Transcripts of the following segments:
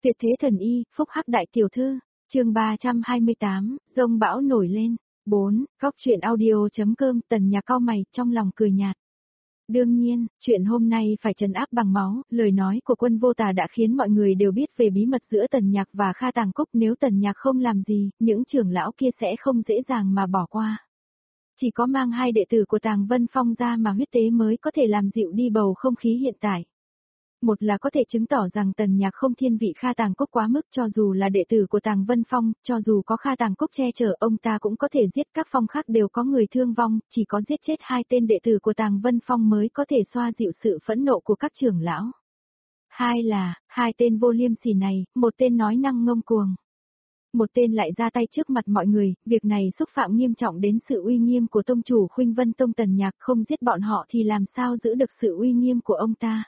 Tuyệt thế thần y, phúc hắc đại tiểu thư, chương 328, dông bão nổi lên. 4. Góc chuyện audio.com. Tần Nhạc cau mày, trong lòng cười nhạt. Đương nhiên, chuyện hôm nay phải trấn áp bằng máu, lời nói của Quân Vô Tà đã khiến mọi người đều biết về bí mật giữa Tần Nhạc và Kha Tàng Cúc. Nếu Tần Nhạc không làm gì, những trưởng lão kia sẽ không dễ dàng mà bỏ qua. Chỉ có mang hai đệ tử của Tàng Vân Phong ra mà huyết tế mới có thể làm dịu đi bầu không khí hiện tại. Một là có thể chứng tỏ rằng Tần Nhạc không thiên vị Kha Tàng Cúc quá mức, cho dù là đệ tử của Tàng Vân Phong, cho dù có Kha Tàng Cúc che chở ông ta cũng có thể giết, các phong khác đều có người thương vong, chỉ có giết chết hai tên đệ tử của Tàng Vân Phong mới có thể xoa dịu sự phẫn nộ của các trưởng lão. Hai là, hai tên vô liêm sỉ này, một tên nói năng ngông cuồng. Một tên lại ra tay trước mặt mọi người, việc này xúc phạm nghiêm trọng đến sự uy nghiêm của tông chủ Khuynh Vân Tông Tần Nhạc, không giết bọn họ thì làm sao giữ được sự uy nghiêm của ông ta.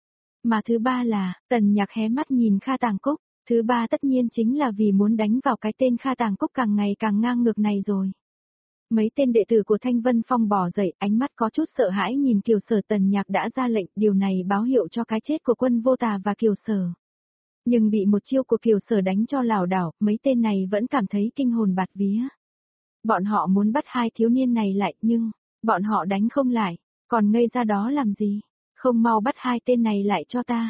Mà thứ ba là, Tần Nhạc hé mắt nhìn Kha Tàng Cúc, thứ ba tất nhiên chính là vì muốn đánh vào cái tên Kha Tàng Cúc càng ngày càng ngang ngược này rồi. Mấy tên đệ tử của Thanh Vân Phong bò dậy, ánh mắt có chút sợ hãi nhìn Kiều Sở. Tần Nhạc đã ra lệnh, điều này báo hiệu cho cái chết của Quân Vô Tà và Kiều Sở. Nhưng bị một chiêu của Kiều Sở đánh cho lảo đảo, mấy tên này vẫn cảm thấy kinh hồn bạt vía. Bọn họ muốn bắt hai thiếu niên này lại, nhưng bọn họ đánh không lại, còn ngây ra đó làm gì? Không mau bắt hai tên này lại cho ta.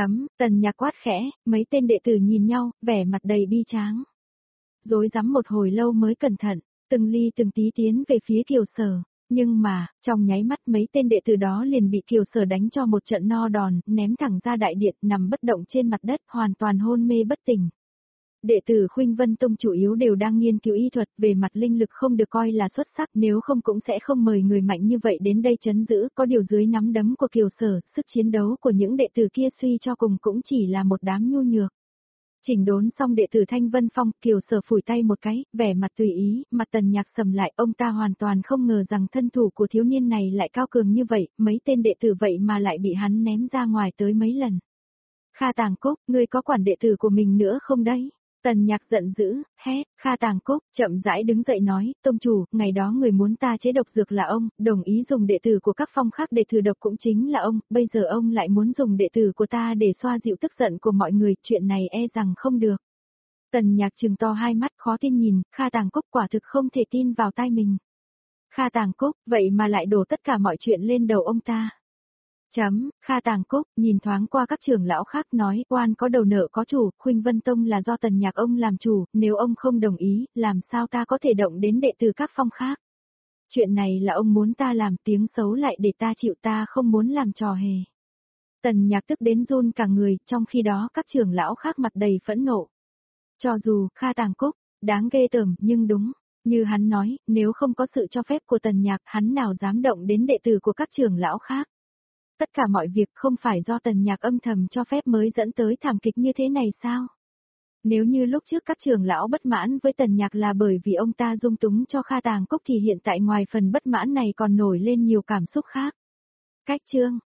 Tần Nhạc quát khẽ, mấy tên đệ tử nhìn nhau, vẻ mặt đầy bi tráng. Rối rắm một hồi lâu mới cẩn thận, từng ly từng tí tiến về phía Kiều Sở. Nhưng mà, trong nháy mắt mấy tên đệ tử đó liền bị Kiều Sở đánh cho một trận no đòn, ném thẳng ra đại điện, nằm bất động trên mặt đất, hoàn toàn hôn mê bất tỉnh. Đệ tử Khuynh Vân Tông chủ yếu đều đang nghiên cứu y thuật, về mặt linh lực không được coi là xuất sắc, nếu không cũng sẽ không mời người mạnh như vậy đến đây trấn giữ, có điều dưới nắm đấm của Kiều Sở, sức chiến đấu của những đệ tử kia suy cho cùng cũng chỉ là một đám nhu nhược. Chỉnh đốn xong đệ tử Thanh Vân Phong, Kiều Sở phủi tay một cái, vẻ mặt tùy ý, mặt Tần Nhạc sầm lại, ông ta hoàn toàn không ngờ rằng thân thủ của thiếu niên này lại cao cường như vậy, mấy tên đệ tử vậy mà lại bị hắn ném ra ngoài tới mấy lần. Kha Tàng Cúc, ngươi có quản đệ tử của mình nữa không đấy? Tần Nhạc giận dữ, hét. Kha Tàng Cúc chậm rãi đứng dậy nói, tông chủ, ngày đó người muốn ta chế độc dược là ông, đồng ý dùng đệ tử của các phong khác để thử độc cũng chính là ông, bây giờ ông lại muốn dùng đệ tử của ta để xoa dịu tức giận của mọi người, chuyện này e rằng không được. Tần Nhạc trừng to hai mắt khó tin nhìn, Kha Tàng Cúc quả thực không thể tin vào tai mình. Kha Tàng Cúc, vậy mà lại đổ tất cả mọi chuyện lên đầu ông ta. Kha Tàng Cúc nhìn thoáng qua các trưởng lão khác nói, oan có đầu nợ có chủ, Khuynh Vân Tông là do Tần Nhạc ông làm chủ, nếu ông không đồng ý, làm sao ta có thể động đến đệ tử các phong khác. Chuyện này là ông muốn ta làm, tiếng xấu lại để ta chịu, ta không muốn làm trò hề. Tần Nhạc tức đến run cả người, trong khi đó các trưởng lão khác mặt đầy phẫn nộ. Cho dù, Kha Tàng Cúc, đáng ghê tởm, nhưng đúng, như hắn nói, nếu không có sự cho phép của Tần Nhạc, hắn nào dám động đến đệ tử của các trưởng lão khác. Tất cả mọi việc không phải do Tần Nhạc âm thầm cho phép mới dẫn tới thảm kịch như thế này sao? Nếu như lúc trước các trưởng lão bất mãn với Tần Nhạc là bởi vì ông ta dung túng cho Kha Tàng Cúc thì hiện tại ngoài phần bất mãn này còn nổi lên nhiều cảm xúc khác. Cách chương